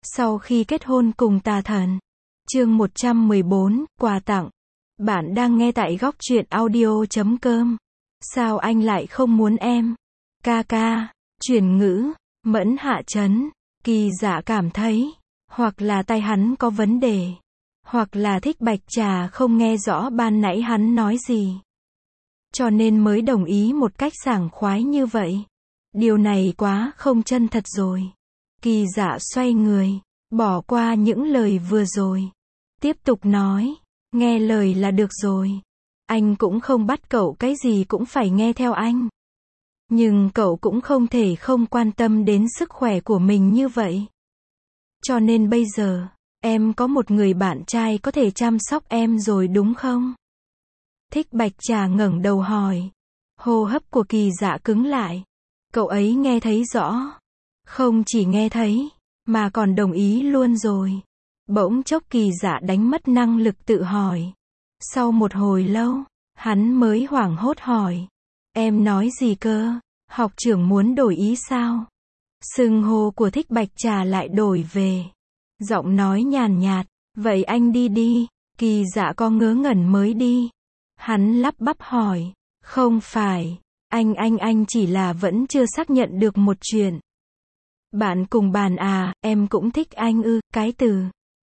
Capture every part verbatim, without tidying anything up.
Sau khi kết hôn cùng tà thần. Chương một trăm mười bốn, quà tặng. Bạn đang nghe tại góc truyện audio chấm com. Sao anh lại không muốn em? Ca ca. Chuyển ngữ. Mẫn hạ chấn. Kỳ Dạ cảm thấy, hoặc là tai hắn có vấn đề, hoặc là Thích Bạch Trà không nghe rõ ban nãy hắn nói gì, cho nên mới đồng ý một cách sảng khoái như vậy. Điều này quá không chân thật rồi. Kỳ Dạ xoay người, bỏ qua những lời vừa rồi, tiếp tục nói, nghe lời là được rồi. Anh cũng không bắt cậu cái gì cũng phải nghe theo anh. Nhưng cậu cũng không thể không quan tâm đến sức khỏe của mình như vậy. Cho nên bây giờ, em có một người bạn trai có thể chăm sóc em rồi đúng không? Thích Bạch Trà ngẩng đầu hỏi. Hô hấp của Kỳ Dạ cứng lại. Cậu ấy nghe thấy rõ. Không chỉ nghe thấy, mà còn đồng ý luôn rồi. Bỗng chốc Kỳ Dạ đánh mất năng lực tự hỏi. Sau một hồi lâu, hắn mới hoảng hốt hỏi. Em nói gì cơ? Học trưởng muốn đổi ý sao? Xưng hô của Thích Bạch Trà lại đổi về. Giọng nói nhàn nhạt, vậy anh đi đi. Kỳ Dạ có ngớ ngẩn mới đi. Hắn lắp bắp hỏi, không phải, anh anh anh chỉ là vẫn chưa xác nhận được một chuyện. Bạn cùng bàn à, em cũng thích anh ư, cái từ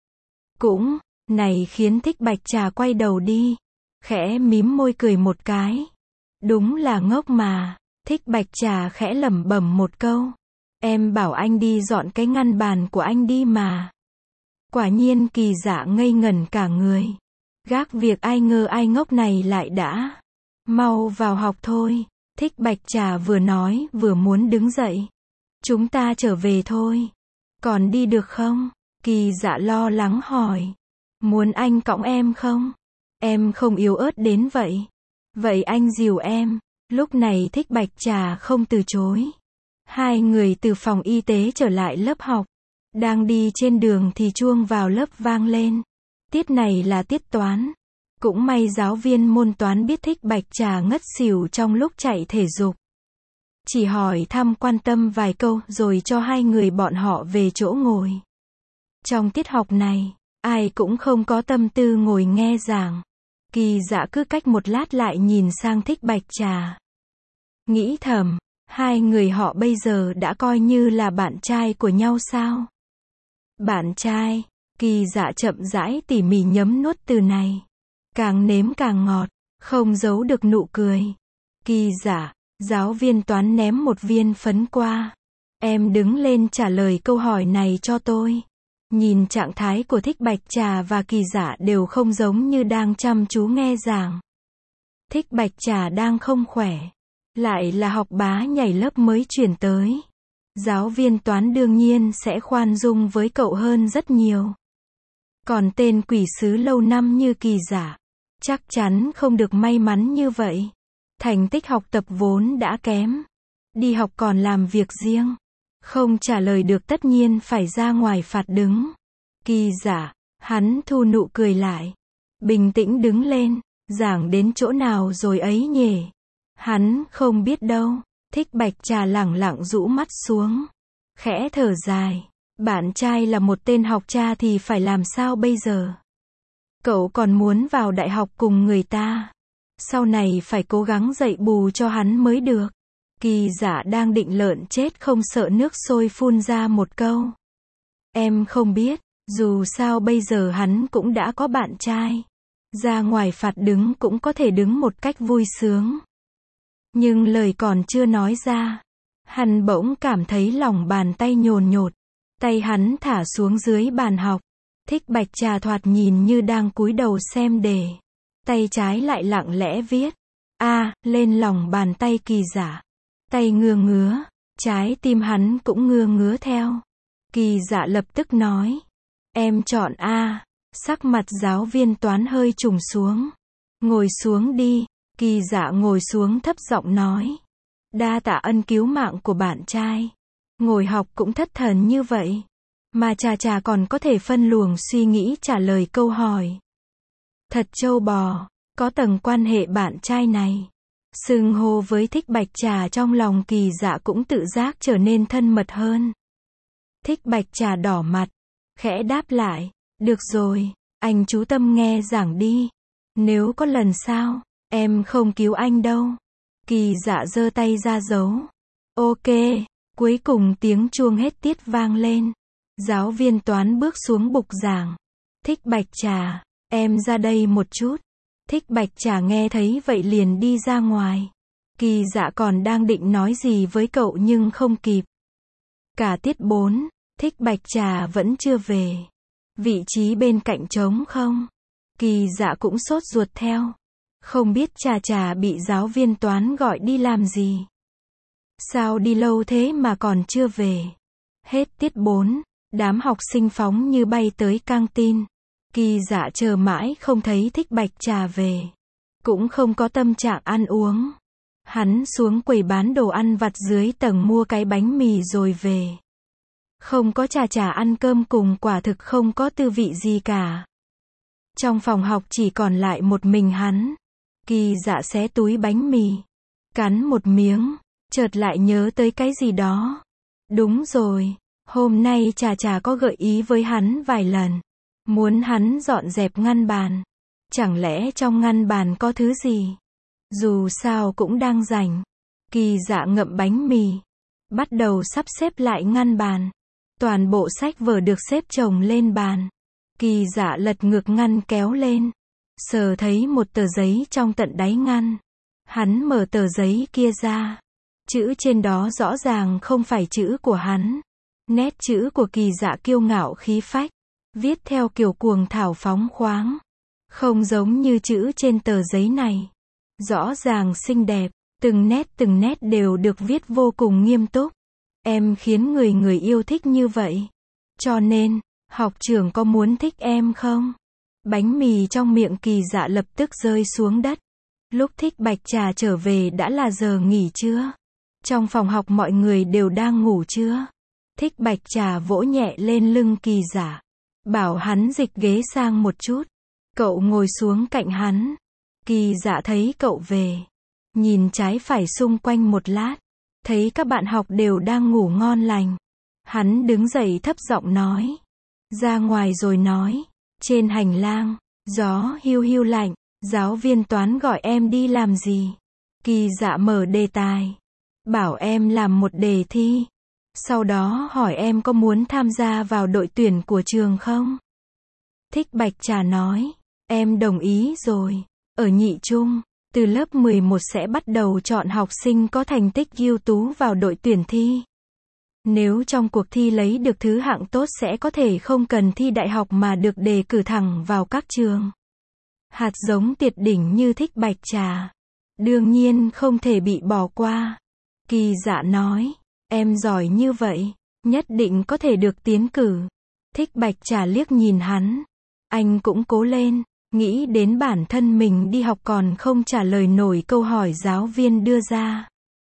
cũng, này khiến Thích Bạch Trà quay đầu đi. Khẽ mím môi cười một cái. Đúng là ngốc mà. Thích Bạch Trà khẽ lẩm bẩm một câu. Em bảo anh đi dọn cái ngăn bàn của anh đi mà. Quả nhiên Kỳ Dạ ngây ngẩn cả người. Gác việc ai ngơ ai ngốc này lại đã. Mau vào học thôi. Thích Bạch Trà vừa nói vừa muốn đứng dậy. Chúng ta trở về thôi. Còn đi được không? Kỳ Dạ lo lắng hỏi. Muốn anh cõng em không? Em không yếu ớt đến vậy. Vậy anh dìu em. Lúc này Thích Bạch Trà không từ chối. Hai người từ phòng y tế trở lại lớp học. Đang đi trên đường thì chuông vào lớp vang lên. Tiết này là tiết toán. Cũng may giáo viên môn toán biết Thích Bạch Trà ngất xỉu trong lúc chạy thể dục. Chỉ hỏi thăm quan tâm vài câu rồi cho hai người bọn họ về chỗ ngồi. Trong tiết học này, ai cũng không có tâm tư ngồi nghe giảng. Kỳ Dạ cứ cách một lát lại nhìn sang Thích Bạch Trà. Nghĩ thầm, hai người họ bây giờ đã coi như là bạn trai của nhau sao? Bạn trai, Kỳ Dạ chậm rãi tỉ mỉ nhấm nuốt từ này. Càng nếm càng ngọt, không giấu được nụ cười. Kỳ Dạ, giáo viên toán ném một viên phấn qua. Em đứng lên trả lời câu hỏi này cho tôi. Nhìn trạng thái của Thích Bạch Trà và Kỳ Dạ đều không giống như đang chăm chú nghe giảng. Thích Bạch Trà đang không khỏe. Lại là học bá nhảy lớp mới chuyển tới. Giáo viên toán đương nhiên sẽ khoan dung với cậu hơn rất nhiều. Còn tên quỷ sứ lâu năm như Kỳ Dạ, chắc chắn không được may mắn như vậy. Thành tích học tập vốn đã kém. Đi học còn làm việc riêng. Không trả lời được tất nhiên phải ra ngoài phạt đứng. Kỳ Dạ, hắn thu nụ cười lại. Bình tĩnh đứng lên, giảng đến chỗ nào rồi ấy nhỉ? Hắn không biết đâu. Thích Bạch Trà lẳng lặng rũ mắt xuống. Khẽ thở dài. Bạn trai là một tên học cha thì phải làm sao bây giờ? Cậu còn muốn vào đại học cùng người ta. Sau này phải cố gắng dạy bù cho hắn mới được. Kỳ Dạ đang định lợn chết không sợ nước sôi phun ra một câu. Em không biết, dù sao bây giờ hắn cũng đã có bạn trai. Ra ngoài phạt đứng cũng có thể đứng một cách vui sướng. Nhưng lời còn chưa nói ra. Hắn bỗng cảm thấy lòng bàn tay nhồn nhột. Tay hắn thả xuống dưới bàn học. Thích Bạch Trà thoạt nhìn như đang cúi đầu xem đề. Tay trái lại lặng lẽ viết. A, lên lòng bàn tay Kỳ Dạ. Tay ngưa ngứa. Trái tim hắn cũng ngưa ngứa theo. Kỳ Dạ lập tức nói. Em chọn A. Sắc mặt giáo viên toán hơi trùng xuống. Ngồi xuống đi. Kỳ Dạ ngồi xuống thấp giọng nói. Đa tạ ân cứu mạng của bạn trai. Ngồi học cũng thất thần như vậy. Mà Trà Trà còn có thể phân luồng suy nghĩ trả lời câu hỏi. Thật trâu bò, có tầng quan hệ bạn trai này. Xưng hô với Thích Bạch Trà trong lòng Kỳ Dạ cũng tự giác trở nên thân mật hơn. Thích Bạch Trà đỏ mặt, khẽ đáp lại. Được rồi, anh chú tâm nghe giảng đi. Nếu có lần sau, em không cứu anh đâu. Kỳ Dạ giơ tay ra dấu. Ok, cuối cùng tiếng chuông hết tiết vang lên. Giáo viên toán bước xuống bục giảng. Thích Bạch Trà, em ra đây một chút. Thích Bạch Trà nghe thấy vậy liền đi ra ngoài. Kỳ Dạ còn đang định nói gì với cậu nhưng không kịp. Cả tiết bốn, Thích Bạch Trà vẫn chưa về. Vị trí bên cạnh trống không. Kỳ Dạ cũng sốt ruột theo. Không biết Trà Trà bị giáo viên toán gọi đi làm gì. Sao đi lâu thế mà còn chưa về. Hết tiết bốn, đám học sinh phóng như bay tới căng tin. Kỳ Dạ chờ mãi không thấy Thích Bạch Trà về. Cũng không có tâm trạng ăn uống. Hắn xuống quầy bán đồ ăn vặt dưới tầng mua cái bánh mì rồi về. Không có Trà Trà ăn cơm cùng quả thực không có tư vị gì cả. Trong phòng học chỉ còn lại một mình hắn. Kỳ Dạ xé túi bánh mì. Cắn một miếng. Chợt lại nhớ tới cái gì đó. Đúng rồi. Hôm nay Trà Trà có gợi ý với hắn vài lần. Muốn hắn dọn dẹp ngăn bàn. Chẳng lẽ trong ngăn bàn có thứ gì? Dù sao cũng đang rảnh. Kỳ Dạ ngậm bánh mì. Bắt đầu sắp xếp lại ngăn bàn. Toàn bộ sách vở được xếp chồng lên bàn. Kỳ Dạ lật ngược ngăn kéo lên. Sờ thấy một tờ giấy trong tận đáy ngăn. Hắn mở tờ giấy kia ra. Chữ trên đó rõ ràng không phải chữ của hắn. Nét chữ của Kỳ Dạ kiêu ngạo khí phách. Viết theo kiểu cuồng thảo phóng khoáng. Không giống như chữ trên tờ giấy này. Rõ ràng xinh đẹp. Từng nét từng nét đều được viết vô cùng nghiêm túc. Em khiến người người yêu thích như vậy. Cho nên, học trưởng có muốn thích em không? Bánh mì trong miệng Kỳ Dạ lập tức rơi xuống đất. Lúc Thích Bạch Trà trở về đã là giờ nghỉ trưa. Trong phòng học mọi người đều đang ngủ trưa. Thích Bạch Trà vỗ nhẹ lên lưng Kỳ Dạ. Bảo hắn dịch ghế sang một chút. Cậu ngồi xuống cạnh hắn. Kỳ Dạ thấy cậu về. Nhìn trái phải xung quanh một lát. Thấy các bạn học đều đang ngủ ngon lành. Hắn đứng dậy thấp giọng nói. Ra ngoài rồi nói. Trên hành lang, gió hiu hiu lạnh. Giáo viên toán gọi em đi làm gì? Kỳ Dạ mở đề tài. Bảo em làm một đề thi. Sau đó hỏi em có muốn tham gia vào đội tuyển của trường không? Thích Bạch Trà nói. Em đồng ý rồi. Ở nhị trung, từ lớp mười một sẽ bắt đầu chọn học sinh có thành tích ưu tú vào đội tuyển thi. Nếu trong cuộc thi lấy được thứ hạng tốt sẽ có thể không cần thi đại học mà được đề cử thẳng vào các trường. Hạt giống tuyệt đỉnh như Thích Bạch Trà. Đương nhiên không thể bị bỏ qua. Kỳ Dạ nói. Em giỏi như vậy. Nhất định có thể được tiến cử. Thích Bạch Trà liếc nhìn hắn. Anh cũng cố lên. Nghĩ đến bản thân mình đi học còn không trả lời nổi câu hỏi giáo viên đưa ra.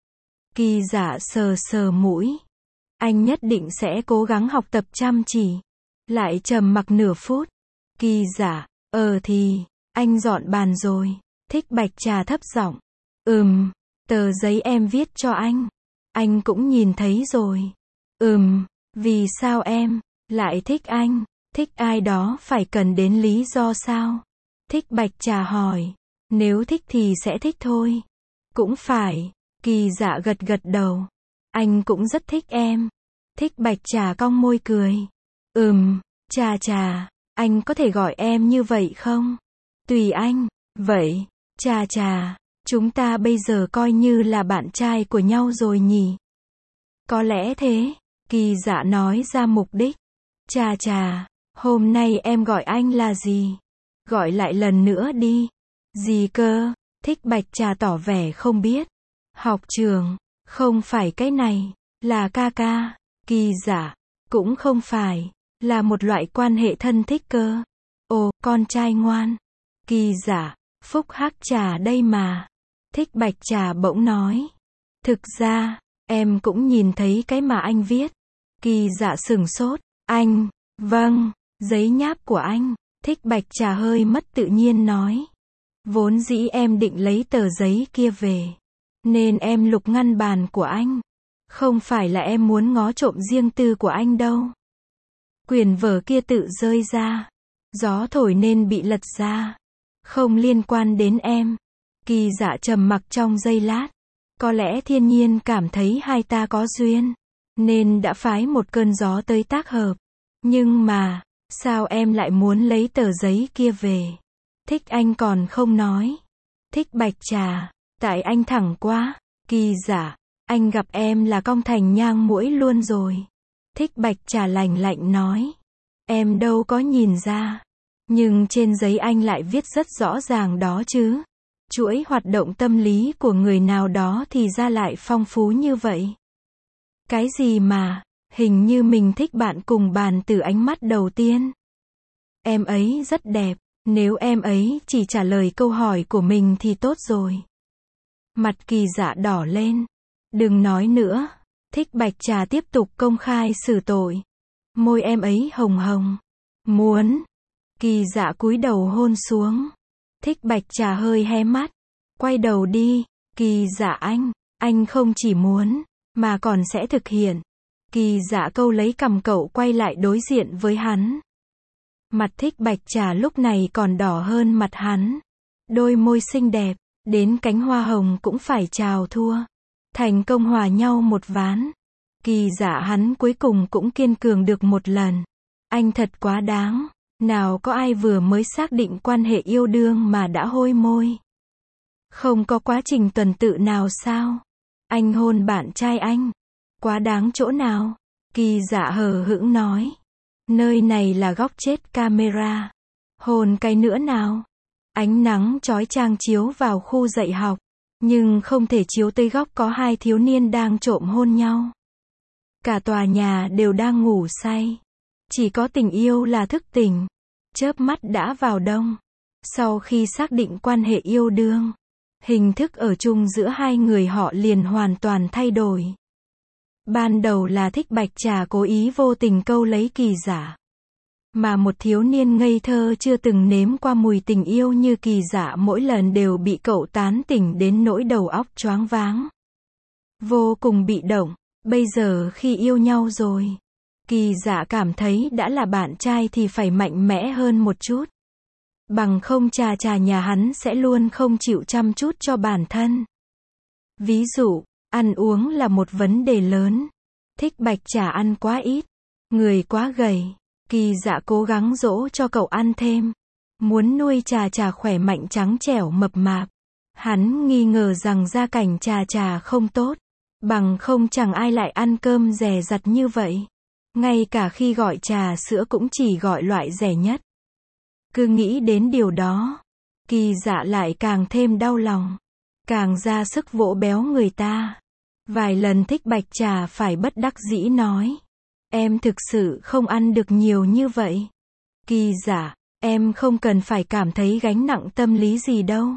Kỳ Dạ sờ sờ mũi. Anh nhất định sẽ cố gắng học tập chăm chỉ. Lại trầm mặc nửa phút. Kỳ Dạ, ờ thì, anh dọn bàn rồi. Thích Bạch Trà thấp giọng. Ừm, tờ giấy em viết cho anh. Anh cũng nhìn thấy rồi. Ừm, vì sao em lại thích anh? Thích ai đó phải cần đến lý do sao? Thích Bạch Trà hỏi. Nếu thích thì sẽ thích thôi. Cũng phải. Kỳ Dạ gật gật đầu. Anh cũng rất thích em. Thích Bạch Trà cong môi cười. Ừm, Trà Trà, anh có thể gọi em như vậy không? Tùy anh. Vậy, Trà Trà, chúng ta bây giờ coi như là bạn trai của nhau rồi nhỉ? Có lẽ thế. Kỳ Dạ nói ra mục đích. Trà Trà, hôm nay em gọi anh là gì? Gọi lại lần nữa đi. Gì cơ? Thích Bạch Trà tỏ vẻ không biết. Học trường, không phải cái này, là ca ca. Kỳ Dạ, cũng không phải, là một loại quan hệ thân thích cơ. Ồ, con trai ngoan. Kỳ Dạ, Phúc Hắc Trà đây mà. Thích Bạch Trà bỗng nói. Thực ra, em cũng nhìn thấy cái mà anh viết. Kỳ Dạ sửng sốt. Anh, vâng, giấy nháp của anh. Thích Bạch Trà hơi mất tự nhiên nói. Vốn dĩ em định lấy tờ giấy kia về. Nên em lục ngăn bàn của anh. Không phải là em muốn ngó trộm riêng tư của anh đâu. Quyển vở kia tự rơi ra. Gió thổi nên bị lật ra. Không liên quan đến em. Kỳ Dạ trầm mặc trong giây lát. Có lẽ thiên nhiên cảm thấy hai ta có duyên, nên đã phái một cơn gió tới tác hợp. Nhưng mà, sao em lại muốn lấy tờ giấy kia về? Thích anh còn không nói. Thích Bạch Trà, tại anh thẳng quá. Kỳ Dạ, anh gặp em là cong thành nhang muỗi luôn rồi. Thích Bạch Trà lạnh lạnh nói. Em đâu có nhìn ra. Nhưng trên giấy anh lại viết rất rõ ràng đó chứ. Chuỗi hoạt động tâm lý của người nào đó thì ra lại phong phú như vậy. Cái gì mà, hình như mình thích bạn cùng bàn từ ánh mắt đầu tiên. Em ấy rất đẹp, nếu em ấy chỉ trả lời câu hỏi của mình thì tốt rồi. Mặt Kỳ Dạ đỏ lên. Đừng nói nữa. Thích Bạch Trà tiếp tục công khai xử tội. Môi em ấy hồng hồng. Muốn. Kỳ Dạ cúi đầu hôn xuống. Thích Bạch Trà hơi hé mắt. Quay đầu đi. Kỳ Dạ anh, anh không chỉ muốn, mà còn sẽ thực hiện. Kỳ Dạ câu lấy cằm cậu quay lại đối diện với hắn. Mặt Thích Bạch Trà lúc này còn đỏ hơn mặt hắn. Đôi môi xinh đẹp, đến cánh hoa hồng cũng phải chào thua. Thành công hòa nhau một ván. Kỳ Dạ hắn cuối cùng cũng kiên cường được một lần. Anh thật quá đáng. Nào có ai vừa mới xác định quan hệ yêu đương mà đã hôi môi. Không có quá trình tuần tự nào sao? Anh hôn bạn trai anh. Quá đáng chỗ nào? Kỳ Dạ hờ hững nói. Nơi này là góc chết camera. Hôn cái nữa nào? Ánh nắng chói chang chiếu vào khu dạy học. Nhưng không thể chiếu tới góc có hai thiếu niên đang trộm hôn nhau. Cả tòa nhà đều đang ngủ say. Chỉ có tình yêu là thức tỉnh. Chớp mắt đã vào đông. Sau khi xác định quan hệ yêu đương, hình thức ở chung giữa hai người họ liền hoàn toàn thay đổi. Ban đầu là Thích Bạch Trà cố ý vô tình câu lấy Kỳ Dạ. Mà một thiếu niên ngây thơ chưa từng nếm qua mùi tình yêu như Kỳ Dạ mỗi lần đều bị cậu tán tỉnh đến nỗi đầu óc choáng váng. Vô cùng bị động. Bây giờ khi yêu nhau rồi, Kỳ Dạ cảm thấy đã là bạn trai thì phải mạnh mẽ hơn một chút. Bằng không Trà Trà nhà hắn sẽ luôn không chịu chăm chút cho bản thân. Ví dụ, ăn uống là một vấn đề lớn. Thích Bạch Trà ăn quá ít, người quá gầy. Kỳ Dạ cố gắng dỗ cho cậu ăn thêm. Muốn nuôi Trà Trà khỏe mạnh trắng trẻo mập mạp. Hắn nghi ngờ rằng gia cảnh Trà Trà không tốt. Bằng không chẳng ai lại ăn cơm rẻ rặt như vậy. Ngay cả khi gọi trà sữa cũng chỉ gọi loại rẻ nhất. Cứ nghĩ đến điều đó, Kỳ Dạ lại càng thêm đau lòng. Càng ra sức vỗ béo người ta. Vài lần Thích Bạch Trà phải bất đắc dĩ nói. Em thực sự không ăn được nhiều như vậy. Kỳ Dạ, em không cần phải cảm thấy gánh nặng tâm lý gì đâu.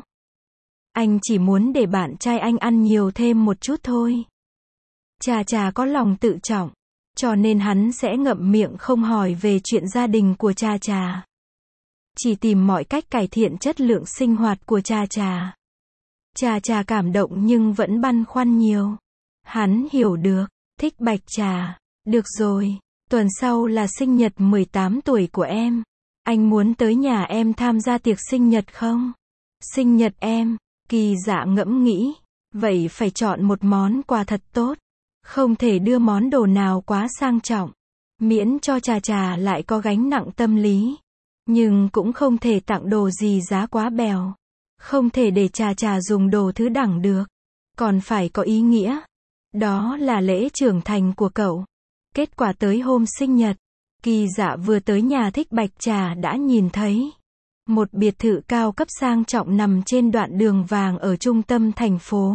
Anh chỉ muốn để bạn trai anh ăn nhiều thêm một chút thôi. Trà Trà có lòng tự trọng, cho nên hắn sẽ ngậm miệng không hỏi về chuyện gia đình của Trà Trà. Chỉ tìm mọi cách cải thiện chất lượng sinh hoạt của Trà Trà. Trà Trà cảm động nhưng vẫn băn khoăn nhiều. Hắn hiểu được. Thích Bạch Trà, được rồi, tuần sau là sinh nhật mười tám tuổi của em. Anh muốn tới nhà em tham gia tiệc sinh nhật không? Sinh nhật em, Kỳ Dạ ngẫm nghĩ. Vậy phải chọn một món quà thật tốt. Không thể đưa món đồ nào quá sang trọng. Miễn cho Trà Trà lại có gánh nặng tâm lý. Nhưng cũng không thể tặng đồ gì giá quá bèo. Không thể để Trà Trà dùng đồ thứ đẳng được. Còn phải có ý nghĩa. Đó là lễ trưởng thành của cậu. Kết quả tới hôm sinh nhật, Kỳ Dạ vừa tới nhà Thích Bạch Trà đã nhìn thấy một biệt thự cao cấp sang trọng nằm trên đoạn đường vàng ở trung tâm thành phố.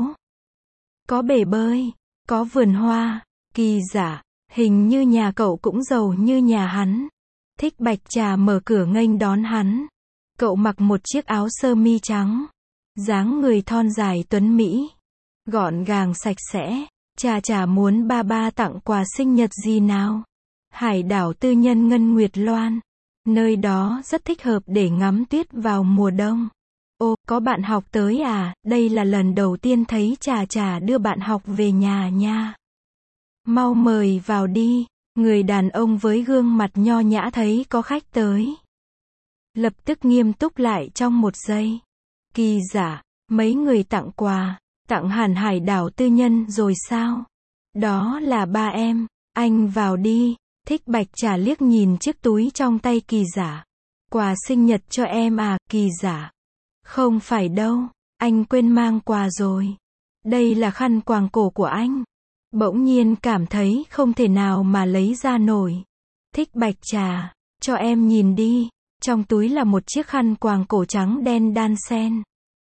Có bể bơi, có vườn hoa. Kỳ Dạ, hình như nhà cậu cũng giàu như nhà hắn. Thích Bạch Trà mở cửa nghênh đón hắn. Cậu mặc một chiếc áo sơ mi trắng, dáng người thon dài tuấn mỹ, gọn gàng sạch sẽ. Trà Trà muốn ba ba tặng quà sinh nhật gì nào? Hải đảo tư nhân Ngân Nguyệt Loan. Nơi đó rất thích hợp để ngắm tuyết vào mùa đông. Ô, có bạn học tới à? Đây là lần đầu tiên thấy Trà Trà đưa bạn học về nhà nha. Mau mời vào đi. Người đàn ông với gương mặt nho nhã thấy có khách tới. Lập tức nghiêm túc lại trong một giây. Kỳ giả, mấy người tặng quà, tặng hẳn hải đảo tư nhân rồi sao? Đó là ba em, anh vào đi. Thích Bạch Trà liếc nhìn chiếc túi trong tay Kỳ giả. Quà sinh nhật cho em à, Kỳ giả. Không phải đâu, anh quên mang quà rồi. Đây là khăn quàng cổ của anh. Bỗng nhiên cảm thấy không thể nào mà lấy ra nổi. Thích Bạch Trà, cho em nhìn đi. Trong túi là một chiếc khăn quàng cổ trắng đen đan xen.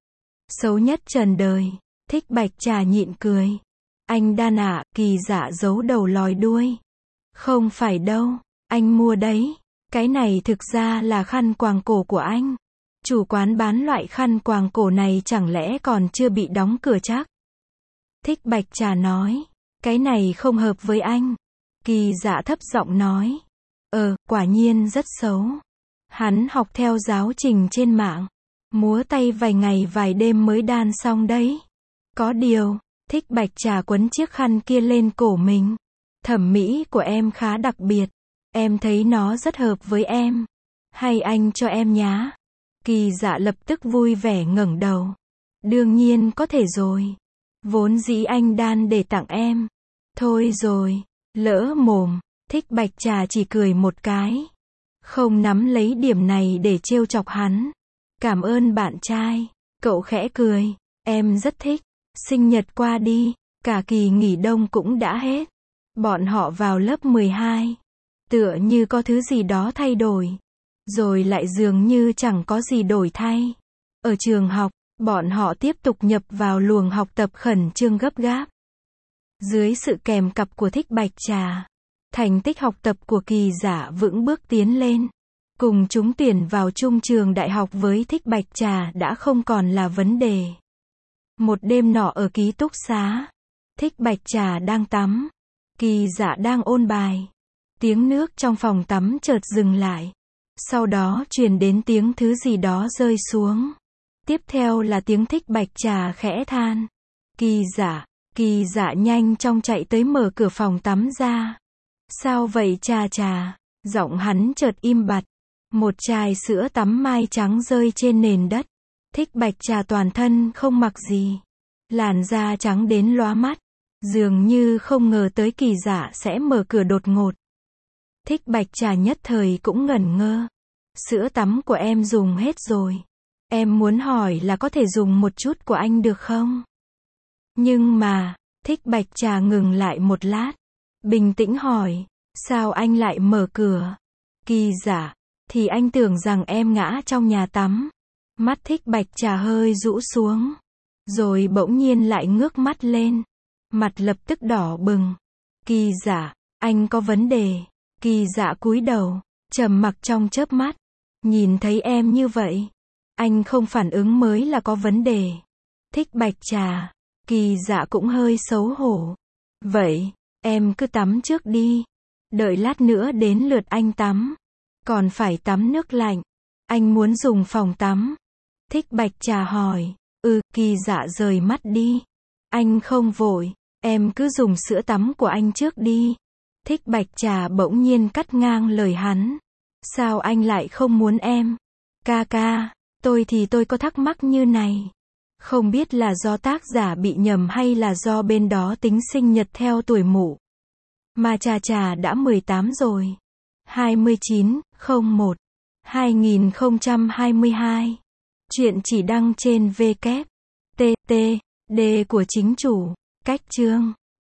Xấu nhất trần đời. Thích Bạch Trà nhịn cười. Anh đan ạ, Kỳ giả giấu đầu lòi đuôi. Không phải đâu, anh mua đấy. Cái này thực ra là khăn quàng cổ của anh. Chủ quán bán loại khăn quàng cổ này chẳng lẽ còn chưa bị đóng cửa chắc? Thích Bạch Trà nói. Cái này không hợp với anh. Kỳ giả thấp giọng nói. Ờ, quả nhiên rất xấu. Hắn học theo giáo trình trên mạng. Múa tay vài ngày vài đêm mới đan xong đấy. Có điều, Thích Bạch Trà quấn chiếc khăn kia lên cổ mình. Thẩm mỹ của em khá đặc biệt. Em thấy nó rất hợp với em. Hay anh cho em nhá. Kỳ dạ lập tức vui vẻ ngẩng đầu. Đương nhiên có thể rồi. Vốn dĩ anh đan để tặng em. Thôi rồi, lỡ mồm. Thích Bạch Trà chỉ cười một cái. Không nắm lấy điểm này để trêu chọc hắn. Cảm ơn bạn trai. Cậu khẽ cười. Em rất thích. Sinh nhật qua đi. Cả kỳ nghỉ đông cũng đã hết. Bọn họ vào lớp mười hai. Tựa như có thứ gì đó thay đổi. Rồi lại dường như chẳng có gì đổi thay. Ở trường học, bọn họ tiếp tục nhập vào luồng học tập khẩn trương gấp gáp. Dưới sự kèm cặp của Thích Bạch Trà, thành tích học tập của Kỳ giả vững bước tiến lên. Cùng chúng tuyển vào chung trường đại học với Thích Bạch Trà đã không còn là vấn đề. Một đêm nọ ở ký túc xá, Thích Bạch Trà đang tắm. Kỳ giả đang ôn bài. Tiếng nước trong phòng tắm chợt dừng lại. Sau đó truyền đến tiếng thứ gì đó rơi xuống. Tiếp theo là tiếng Thích Bạch Trà khẽ than. Kỳ giả, Kỳ giả nhanh chóng chạy tới mở cửa phòng tắm ra. Sao vậy Trà Trà? Giọng hắn chợt im bặt. Một chai sữa tắm mai trắng rơi trên nền đất. Thích Bạch Trà toàn thân không mặc gì. Làn da trắng đến lóa mắt. Dường như không ngờ tới Kỳ giả sẽ mở cửa đột ngột. Thích Bạch Trà nhất thời cũng ngẩn ngơ. Sữa tắm của em dùng hết rồi. Em muốn hỏi là có thể dùng một chút của anh được không? Nhưng mà, Thích Bạch Trà ngừng lại một lát. Bình tĩnh hỏi, sao anh lại mở cửa? Kỳ giả, thì anh tưởng rằng em ngã trong nhà tắm. Mắt Thích Bạch Trà hơi rũ xuống. Rồi bỗng nhiên lại ngước mắt lên. Mặt lập tức đỏ bừng. Kỳ giả, anh có vấn đề. Kỳ giả cúi đầu, trầm mặc trong chớp mắt. Nhìn thấy em như vậy, anh không phản ứng mới là có vấn đề. Thích Bạch Trà, Kỳ giả cũng hơi xấu hổ. Vậy, em cứ tắm trước đi. Đợi lát nữa đến lượt anh tắm. Còn phải tắm nước lạnh. Anh muốn dùng phòng tắm. Thích Bạch Trà hỏi. Ừ, Kỳ giả rời mắt đi. Anh không vội. Em cứ dùng sữa tắm của anh trước đi. Thích Bạch Trà bỗng nhiên cắt ngang lời hắn. Sao anh lại không muốn em? Ca ca, tôi thì tôi có thắc mắc như này. Không biết là do tác giả bị nhầm hay là do bên đó tính sinh nhật theo tuổi mụ. Mà Trà Trà đã mười tám rồi. hai mươi chín, không một, hai nghìn không trăm hai mươi hai. Chuyện chỉ đăng trên vê kép tê tê đê của chính chủ. Cách chương